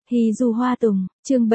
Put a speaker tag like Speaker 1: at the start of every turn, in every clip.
Speaker 1: Hy Du Hoa Tùng, chương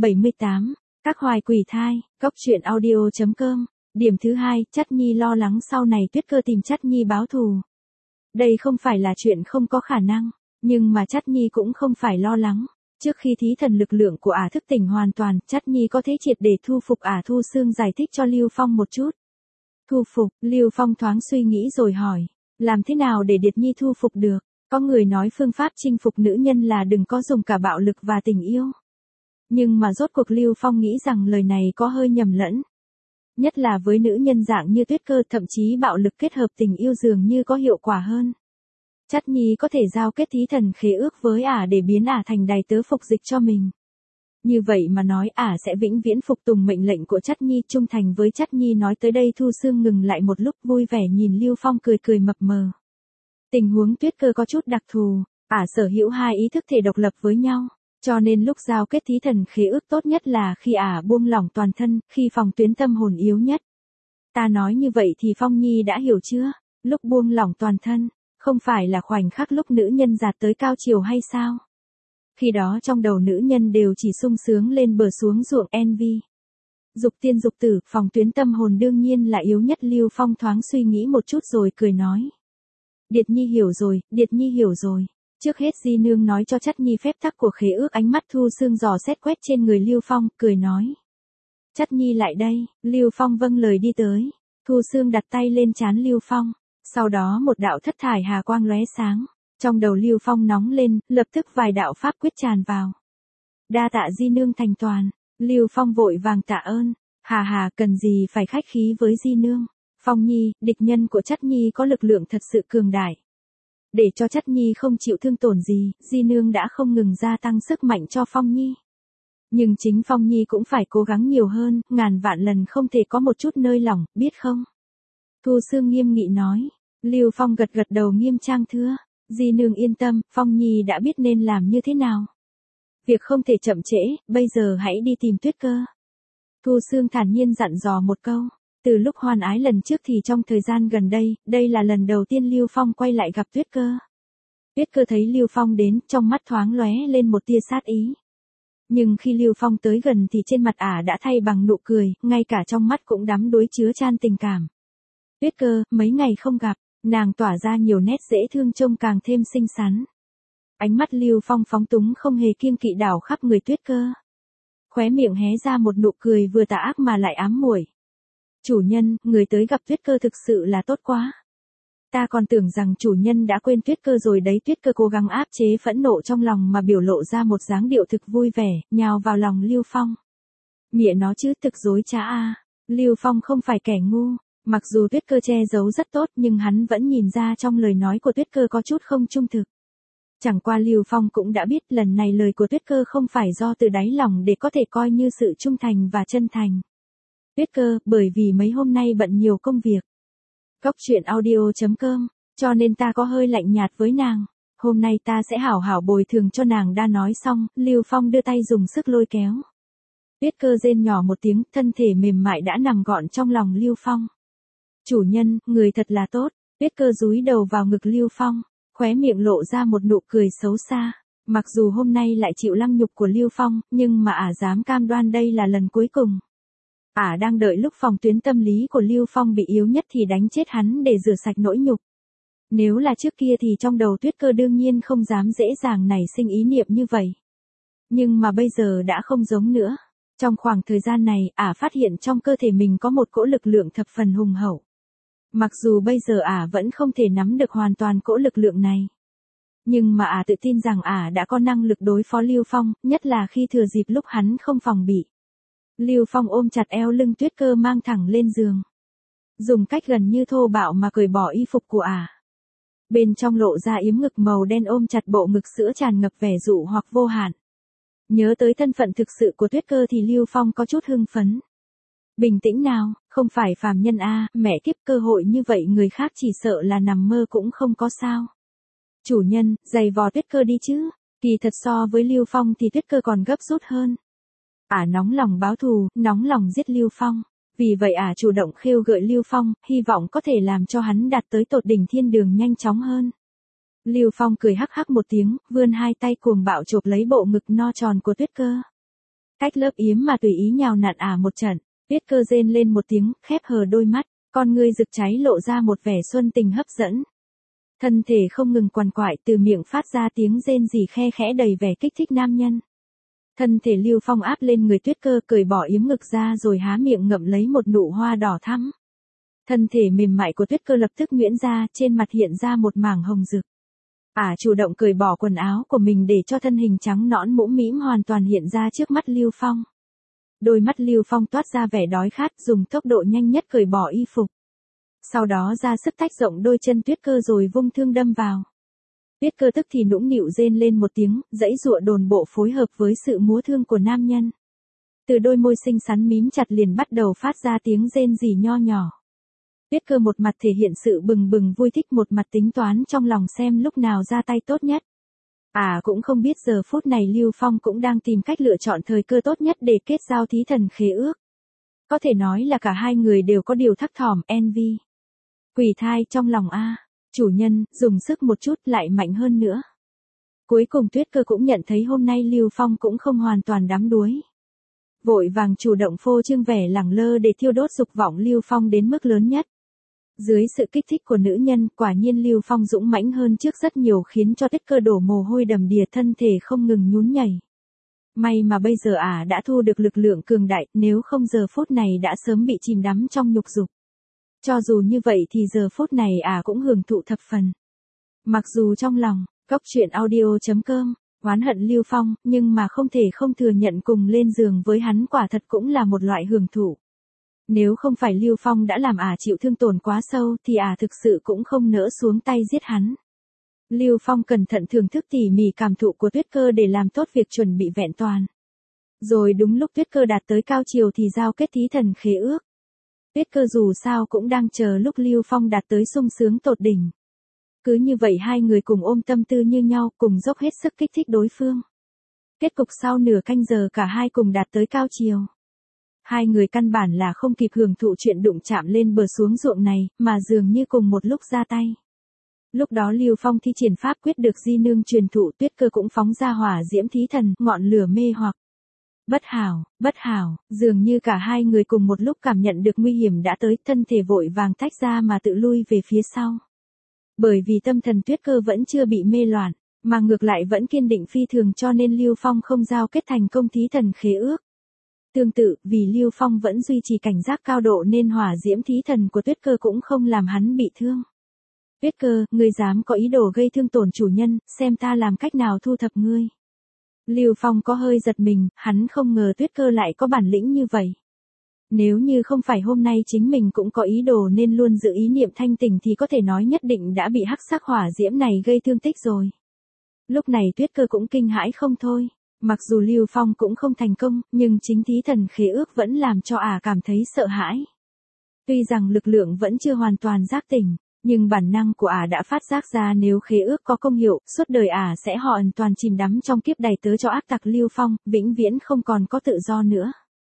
Speaker 1: 778, các hoài quỷ thai, Cóc truyện audio.com. Điểm thứ 2, Chắt Nhi lo lắng sau này Tuyết Cơ tìm Chắt Nhi báo thù. Đây không phải là chuyện không có khả năng, nhưng mà Chắt Nhi cũng không phải lo lắng. Trước khi thí thần lực lượng của ả thức tỉnh hoàn toàn, Chắt Nhi có thể triệt để thu phục ả. Thu Sương giải thích cho Lưu Phong một chút. Thu phục, Lưu Phong thoáng suy nghĩ rồi hỏi, làm thế nào để Điệt Nhi thu phục được? Có người nói phương pháp chinh phục nữ nhân là đừng có dùng cả bạo lực và tình yêu. Nhưng mà rốt cuộc Lưu Phong nghĩ rằng lời này có hơi nhầm lẫn. Nhất là với nữ nhân dạng như Tuyết Cơ, thậm chí bạo lực kết hợp tình yêu dường như có hiệu quả hơn. Chắt Nhi có thể giao kết thí thần khế ước với ả để biến ả thành đày tớ phục dịch cho mình. Như vậy mà nói ả sẽ vĩnh viễn phục tùng mệnh lệnh của Chắt Nhi, trung thành với Chắt Nhi. Nói tới đây Thu Sương ngừng lại một lúc, vui vẻ nhìn Lưu Phong cười cười mập mờ. Tình huống Tuyết Cơ có chút đặc thù, ả sở hữu hai ý thức thể độc lập với nhau, cho nên lúc giao kết thí thần khế ước tốt nhất là khi ả buông lỏng toàn thân, khi phòng tuyến tâm hồn yếu nhất. Ta nói như vậy thì Phong Nhi đã hiểu chưa? Lúc buông lỏng toàn thân, không phải là khoảnh khắc lúc nữ nhân đạt tới cao chiều hay sao? Khi đó trong đầu nữ nhân đều chỉ sung sướng lên bờ xuống ruộng envy. Dục tiên dục tử, phòng tuyến tâm hồn đương nhiên là yếu nhất. Lưu Phong thoáng suy nghĩ một chút rồi cười nói. Điệt Nhi hiểu rồi, Điệt Nhi hiểu rồi. Trước hết Di Nương nói cho Chắt Nhi phép tắc của khế ước. Ánh mắt Thu Sương dò xét quét trên người Lưu Phong, cười nói. Chắt Nhi lại đây. Lưu Phong vâng lời đi tới. Thu Sương đặt tay lên trán Lưu Phong. Sau đó một đạo thất thải hà quang lóe sáng. Trong đầu Lưu Phong nóng lên, lập tức vài đạo pháp quyết tràn vào. Đa tạ Di Nương thành toàn. Lưu Phong vội vàng tạ ơn. Hà, cần gì phải khách khí với Di Nương. Phong Nhi, địch nhân của Chắt Nhi có lực lượng thật sự cường đại. Để cho Chắt Nhi không chịu thương tổn gì, Di Nương đã không ngừng gia tăng sức mạnh cho Phong Nhi. Nhưng chính Phong Nhi cũng phải cố gắng nhiều hơn, ngàn vạn lần không thể có một chút nơi lỏng, biết không? Thu Sương nghiêm nghị nói. Lưu Phong gật gật đầu nghiêm trang thưa. Di Nương yên tâm, Phong Nhi đã biết nên làm như thế nào. Việc không thể chậm trễ, bây giờ hãy đi tìm Tuyết Cơ. Thu Sương thản nhiên dặn dò một câu. Từ lúc hoan ái lần trước thì trong thời gian gần đây, đây là lần đầu tiên Lưu Phong quay lại gặp Tuyết Cơ. Tuyết Cơ thấy Lưu Phong đến, trong mắt thoáng lóe lên một tia sát ý. Nhưng khi Lưu Phong tới gần thì trên mặt ả đã thay bằng nụ cười, ngay cả trong mắt cũng đắm đuối chứa chan tình cảm. Tuyết Cơ, mấy ngày không gặp, nàng tỏa ra nhiều nét dễ thương, trông càng thêm xinh xắn. Ánh mắt Lưu Phong phóng túng không hề kiêng kỵ đảo khắp người Tuyết Cơ. Khóe miệng hé ra một nụ cười vừa tà ác mà lại ám muội. Chủ nhân, người tới gặp Tuyết Cơ thực sự là tốt quá. Ta còn tưởng rằng chủ nhân đã quên Tuyết Cơ rồi đấy. Tuyết Cơ cố gắng áp chế phẫn nộ trong lòng mà biểu lộ ra một dáng điệu thực vui vẻ, nhào vào lòng Lưu Phong. Mẹ nó chứ, thực dối trá a. Lưu Phong không phải kẻ ngu, mặc dù Tuyết Cơ che giấu rất tốt nhưng hắn vẫn nhìn ra trong lời nói của Tuyết Cơ có chút không trung thực. Chẳng qua Lưu Phong cũng đã biết lần này lời của Tuyết Cơ không phải do từ đáy lòng để có thể coi như sự trung thành và chân thành. Tuyết Cơ, bởi vì mấy hôm nay bận nhiều công việc. Cóc truyện audio.com, cho nên ta có hơi lạnh nhạt với nàng. Hôm nay ta sẽ hảo hảo bồi thường cho nàng. Đã nói xong, Lưu Phong đưa tay dùng sức lôi kéo. Tuyết Cơ rên nhỏ một tiếng, thân thể mềm mại đã nằm gọn trong lòng Lưu Phong. Chủ nhân, người thật là tốt. Tuyết Cơ dúi đầu vào ngực Lưu Phong, khóe miệng lộ ra một nụ cười xấu xa. Mặc dù hôm nay lại chịu lăng nhục của Lưu Phong, nhưng mà ả dám cam đoan đây là lần cuối cùng. Ả đang đợi lúc phòng tuyến tâm lý của Lưu Phong bị yếu nhất thì đánh chết hắn để rửa sạch nỗi nhục. Nếu là trước kia thì trong đầu Tuyết Cơ đương nhiên không dám dễ dàng nảy sinh ý niệm như vậy. Nhưng mà bây giờ đã không giống nữa. Trong khoảng thời gian này, ả phát hiện trong cơ thể mình có một cỗ lực lượng thập phần hùng hậu. Mặc dù bây giờ ả vẫn không thể nắm được hoàn toàn cỗ lực lượng này. Nhưng mà ả tự tin rằng ả đã có năng lực đối phó Lưu Phong, nhất là khi thừa dịp lúc hắn không phòng bị. Lưu Phong ôm chặt eo lưng Tuyết Cơ mang thẳng lên giường. Dùng cách gần như thô bạo mà cởi bỏ y phục của ả. Bên trong lộ ra yếm ngực màu đen ôm chặt bộ ngực sữa tràn ngập vẻ dụ hoặc vô hạn. Nhớ tới thân phận thực sự của Tuyết Cơ thì Lưu Phong có chút hưng phấn. Bình tĩnh nào, không phải phàm nhân a, mẹ kiếp, cơ hội như vậy người khác chỉ sợ là nằm mơ cũng không có sao. Chủ nhân, giày vò Tuyết Cơ đi chứ. Kỳ thật so với Lưu Phong thì Tuyết Cơ còn gấp rút hơn. Ả nóng lòng báo thù, nóng lòng giết Lưu Phong. Vì vậy ả chủ động khêu gợi Lưu Phong, hy vọng có thể làm cho hắn đạt tới tột đỉnh thiên đường nhanh chóng hơn. Lưu Phong cười hắc hắc một tiếng, vươn hai tay cuồng bạo chộp lấy bộ ngực no tròn của Tuyết Cơ. Cách lớp yếm mà tùy ý nhào nặn một trận, Tuyết Cơ rên lên một tiếng, khép hờ đôi mắt, con ngươi rực cháy lộ ra một vẻ xuân tình hấp dẫn. Thân thể không ngừng quằn quại, từ miệng phát ra tiếng rên rỉ khe khẽ đầy vẻ kích thích nam nhân. Thân thể Lưu Phong áp lên người Tuyết Cơ, cởi bỏ yếm ngực ra rồi há miệng ngậm lấy một nụ hoa đỏ thắm. Thân thể mềm mại của Tuyết Cơ lập tức nhuyễn ra, trên mặt hiện ra một mảng hồng rực. Chủ động cởi bỏ quần áo của mình để cho thân hình trắng nõn mũm mĩm hoàn toàn hiện ra trước mắt Lưu Phong. Đôi mắt Lưu Phong toát ra vẻ đói khát, dùng tốc độ nhanh nhất cởi bỏ y phục. Sau đó ra sức tách rộng đôi chân Tuyết Cơ rồi vung thương đâm vào. Tuyết Cơ tức thì nũng nịu rên lên một tiếng, giãy giụa đồn bộ phối hợp với sự múa thương của nam nhân. Từ đôi môi xinh xắn mím chặt liền bắt đầu phát ra tiếng rên rỉ nho nhỏ. Tuyết Cơ một mặt thể hiện sự bừng bừng vui thích, một mặt tính toán trong lòng xem lúc nào ra tay tốt nhất. Cũng không biết giờ phút này Lưu Phong cũng đang tìm cách lựa chọn thời cơ tốt nhất để kết giao thí thần khế ước. Có thể nói là cả hai người đều có điều thắc thỏm, envy. Quỷ thai trong lòng chủ nhân, dùng sức một chút lại mạnh hơn nữa. Cuối cùng Tuyết Cơ cũng nhận thấy hôm nay Lưu Phong cũng không hoàn toàn đắm đuối. Vội vàng chủ động phô trương vẻ lẳng lơ để thiêu đốt dục vọng Lưu Phong đến mức lớn nhất. Dưới sự kích thích của nữ nhân, quả nhiên Lưu Phong dũng mãnh hơn trước rất nhiều, khiến cho Tuyết Cơ đổ mồ hôi đầm đìa, thân thể không ngừng nhún nhảy. May mà bây giờ đã thu được lực lượng cường đại, nếu không giờ phút này đã sớm bị chìm đắm trong nhục dục. Cho dù như vậy thì giờ phút này cũng hưởng thụ thập phần. Mặc dù trong lòng, coctruyện.audio.com, oán hận Lưu Phong, nhưng mà không thể không thừa nhận cùng lên giường với hắn quả thật cũng là một loại hưởng thụ. Nếu không phải Lưu Phong đã làm chịu thương tổn quá sâu thì thực sự cũng không nỡ xuống tay giết hắn. Lưu Phong cẩn thận thưởng thức tỉ mỉ cảm thụ của Tuyết Cơ để làm tốt việc chuẩn bị vẹn toàn. Rồi đúng lúc Tuyết Cơ đạt tới cao chiều thì giao kết thí thần khế ước. Tuyết Cơ dù sao cũng đang chờ lúc Lưu Phong đạt tới sung sướng tột đỉnh. Cứ như vậy hai người cùng ôm tâm tư như nhau, cùng dốc hết sức kích thích đối phương. Kết cục sau nửa canh giờ cả hai cùng đạt tới cao chiều. Hai người căn bản là không kịp hưởng thụ chuyện đụng chạm lên bờ xuống ruộng này, mà dường như cùng một lúc ra tay. Lúc đó Lưu Phong thi triển pháp quyết được di nương truyền thụ, Tuyết Cơ cũng phóng ra hỏa diễm thí thần, ngọn lửa mê hoặc. Bất hảo, dường như cả hai người cùng một lúc cảm nhận được nguy hiểm đã tới, thân thể vội vàng tách ra mà tự lui về phía sau. Bởi vì tâm thần Tuyết Cơ vẫn chưa bị mê loạn, mà ngược lại vẫn kiên định phi thường, cho nên Lưu Phong không giao kết thành công thí thần khế ước. Tương tự, vì Lưu Phong vẫn duy trì cảnh giác cao độ nên hỏa diễm thí thần của Tuyết Cơ cũng không làm hắn bị thương. Tuyết Cơ, ngươi dám có ý đồ gây thương tổn chủ nhân, xem ta làm cách nào thu thập ngươi. Lưu Phong có hơi giật mình, hắn không ngờ Tuyết Cơ lại có bản lĩnh như vậy. Nếu như không phải hôm nay chính mình cũng có ý đồ nên luôn giữ ý niệm thanh tỉnh thì có thể nói nhất định đã bị hắc sắc hỏa diễm này gây thương tích rồi. Lúc này Tuyết Cơ cũng kinh hãi không thôi. Mặc dù Lưu Phong cũng không thành công, nhưng chính thí thần khế ước vẫn làm cho cảm thấy sợ hãi. Tuy rằng lực lượng vẫn chưa hoàn toàn giác tỉnh, nhưng bản năng của đã phát giác ra nếu khế ước có công hiệu, suốt đời sẽ hoàn toàn chìm đắm trong kiếp đày tớ cho ác tặc Lưu Phong, vĩnh viễn không còn có tự do nữa.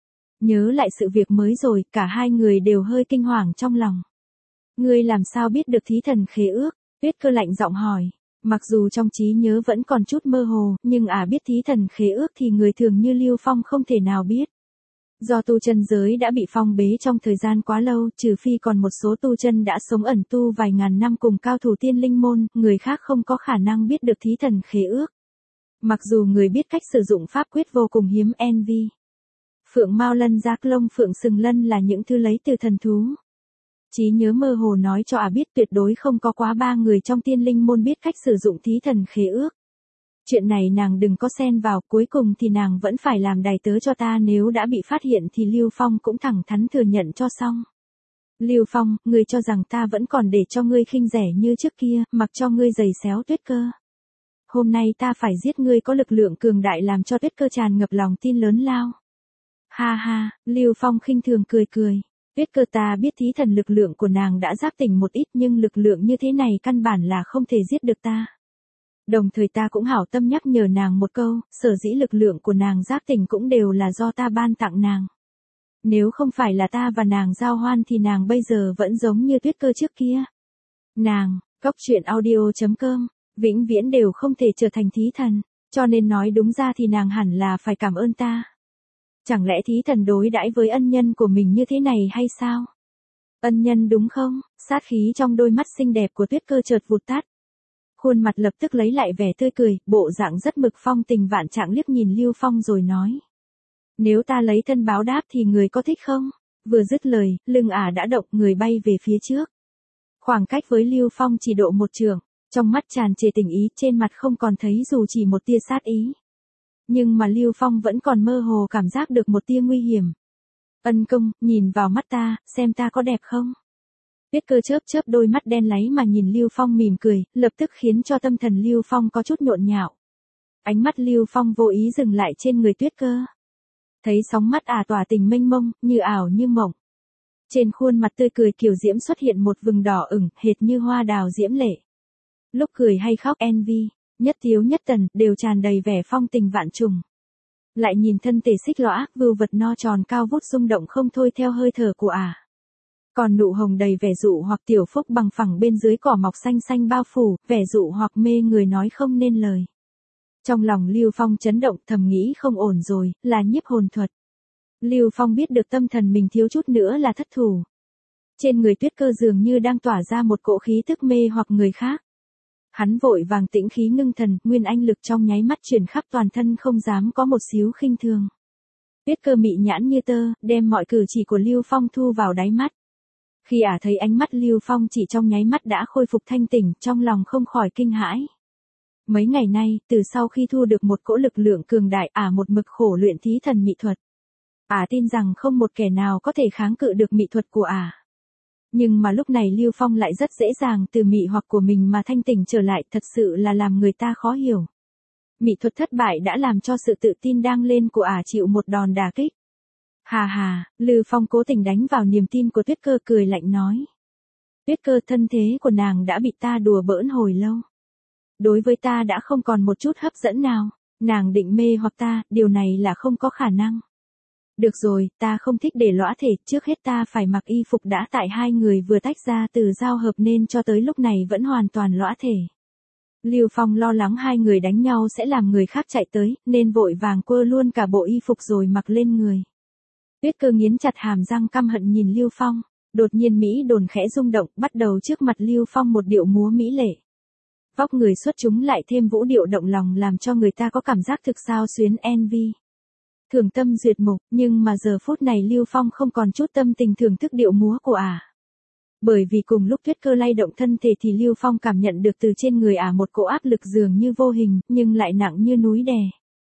Speaker 1: Nhớ lại sự việc mới rồi, cả hai người đều hơi kinh hoàng trong lòng. Ngươi làm sao biết được thí thần khế ước? Tuyết Cơ lạnh giọng hỏi. Mặc dù trong trí nhớ vẫn còn chút mơ hồ, nhưng biết thí thần khế ước thì người thường như Lưu Phong không thể nào biết. Do tu chân giới đã bị phong bế trong thời gian quá lâu, trừ phi còn một số tu chân đã sống ẩn tu vài ngàn năm cùng cao thủ tiên linh môn, người khác không có khả năng biết được thí thần khế ước. Mặc dù người biết cách sử dụng pháp quyết vô cùng hiếm, envy. Phượng Mao Lân, Giác Lông, Phượng Sừng Lân là những thứ lấy từ thần thú. Trí nhớ mơ hồ nói cho biết tuyệt đối không có quá 3 người trong tiên linh môn biết cách sử dụng thí thần khế ước. Chuyện này nàng đừng có xen vào, cuối cùng thì nàng vẫn phải làm đày tớ cho ta, nếu đã bị phát hiện thì Lưu Phong cũng thẳng thắn thừa nhận cho xong. Lưu Phong, ngươi cho rằng ta vẫn còn để cho ngươi khinh rẻ như trước kia, mặc cho ngươi giày xéo Tuyết Cơ. Hôm nay ta phải giết ngươi có lực lượng cường đại làm cho Tuyết Cơ tràn ngập lòng tin lớn lao. Ha ha, Lưu Phong khinh thường cười cười. Tuyết Cơ, ta biết thí thần lực lượng của nàng đã giác tỉnh một ít, nhưng lực lượng như thế này căn bản là không thể giết được ta. Đồng thời ta cũng hảo tâm nhắc nhở nàng một câu, sở dĩ lực lượng của nàng giác tỉnh cũng đều là do ta ban tặng nàng. Nếu không phải là ta và nàng giao hoan thì nàng bây giờ vẫn giống như Tuyết Cơ trước kia. Nàng, coctruyện.audio.com vĩnh viễn đều không thể trở thành thí thần, cho nên nói đúng ra thì nàng hẳn là phải cảm ơn ta. Chẳng lẽ thí thần đối đãi với ân nhân của mình như thế này hay sao? Ân nhân đúng không? Sát khí trong đôi mắt xinh đẹp của Tuyết Cơ chợt vụt tắt. Khuôn mặt lập tức lấy lại vẻ tươi cười, bộ dạng rất mực phong tình vạn trạng liếc nhìn Lưu Phong rồi nói. Nếu ta lấy thân báo đáp thì người có thích không? Vừa dứt lời, lưng ả đã động, người bay về phía trước. Khoảng cách với Lưu Phong chỉ độ một trượng, trong mắt tràn trề tình ý, trên mặt không còn thấy dù chỉ một tia sát ý. Nhưng mà Lưu Phong vẫn còn mơ hồ cảm giác được một tia nguy hiểm. Ân công, nhìn vào mắt ta, xem ta có đẹp không? Tuyết Cơ chớp chớp đôi mắt đen láy mà nhìn Lưu Phong mỉm cười, lập tức khiến cho tâm thần Lưu Phong có chút nhộn nhạo. Ánh mắt Lưu Phong vô ý dừng lại trên người Tuyết Cơ. Thấy sóng mắt ả tỏa tình mênh mông, như ảo như mộng. Trên khuôn mặt tươi cười kiều diễm xuất hiện một vừng đỏ ửng, hệt như hoa đào diễm lệ. Lúc cười hay khóc envy, nhất thiếu nhất tần, đều tràn đầy vẻ phong tình vạn trùng. Lại nhìn thân thể xích lõa, vưu vật no tròn cao vút rung động không thôi theo hơi thở của ả. Còn nụ hồng đầy vẻ dụ hoặc tiểu phúc bằng phẳng bên dưới cỏ mọc xanh xanh bao phủ, vẻ dụ hoặc mê người nói không nên lời. Trong lòng Lưu Phong chấn động, thầm nghĩ không ổn rồi, là nhiếp hồn thuật. Lưu Phong biết được tâm thần mình thiếu chút nữa là thất thủ. Trên người Tuyết Cơ dường như đang tỏa ra một cỗ khí tức mê hoặc người khác. Hắn vội vàng tĩnh khí ngưng thần, nguyên anh lực trong nháy mắt truyền khắp toàn thân, không dám có một xíu khinh thường. Tuyết Cơ mị nhãn như tơ, đem mọi cử chỉ của Lưu Phong thu vào đáy mắt. Khi ả thấy ánh mắt Lưu Phong chỉ trong nháy mắt đã khôi phục thanh tỉnh, trong lòng không khỏi kinh hãi. Mấy ngày nay, từ sau khi thu được một cỗ lực lượng cường đại, ả một mực khổ luyện thí thần mị thuật. Ả tin rằng không một kẻ nào có thể kháng cự được mị thuật của ả. Nhưng mà lúc này Lưu Phong lại rất dễ dàng từ mị hoặc của mình mà thanh tỉnh trở lại, thật sự là làm người ta khó hiểu. Mị thuật thất bại đã làm cho sự tự tin đang lên của ả chịu một đòn đả kích. Hà hà, Lưu Phong cố tình đánh vào niềm tin của Tuyết Cơ, cười lạnh nói. Tuyết Cơ, thân thế của nàng đã bị ta đùa bỡn hồi lâu. Đối với ta đã không còn một chút hấp dẫn nào, nàng định mê hoặc ta, điều này là không có khả năng. Được rồi, ta không thích để lõa thể, trước hết ta phải mặc y phục đã, tại hai người vừa tách ra từ giao hợp nên cho tới lúc này vẫn hoàn toàn lõa thể. Lưu Phong lo lắng hai người đánh nhau sẽ làm người khác chạy tới, nên vội vàng quơ luôn cả bộ y phục rồi mặc lên người. Tuyết Cơ nghiến chặt hàm răng căm hận nhìn Lưu Phong, đột nhiên Mỹ đồn khẽ rung động, bắt đầu trước mặt Lưu Phong một điệu múa mỹ lệ. Vóc người xuất chúng lại thêm vũ điệu động lòng làm cho người ta có cảm giác thực sao xuyến envy. Thường tâm duyệt mục, nhưng mà giờ phút này Lưu Phong không còn chút tâm tình thưởng thức điệu múa của ả. Bởi vì cùng lúc Tuyết Cơ lay động thân thể thì Lưu Phong cảm nhận được từ trên người ả một cỗ áp lực dường như vô hình, nhưng lại nặng như núi đè.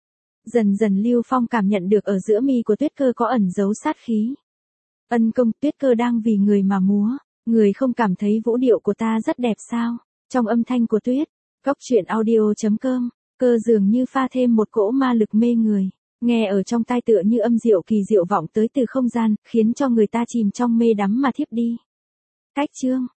Speaker 1: Dần dần Lưu Phong cảm nhận được ở giữa mi của Tuyết Cơ có ẩn giấu sát khí. Ân công, Tuyết Cơ đang vì người mà múa, người không cảm thấy vũ điệu của ta rất đẹp sao? Trong âm thanh của Tuyết, Cốc Truyện Audio.com, Cơ dường như pha thêm một cỗ ma lực mê người, nghe ở trong tai tựa như âm diệu kỳ diệu vọng tới từ không gian, khiến cho người ta chìm trong mê đắm mà thiếp đi. Cách chương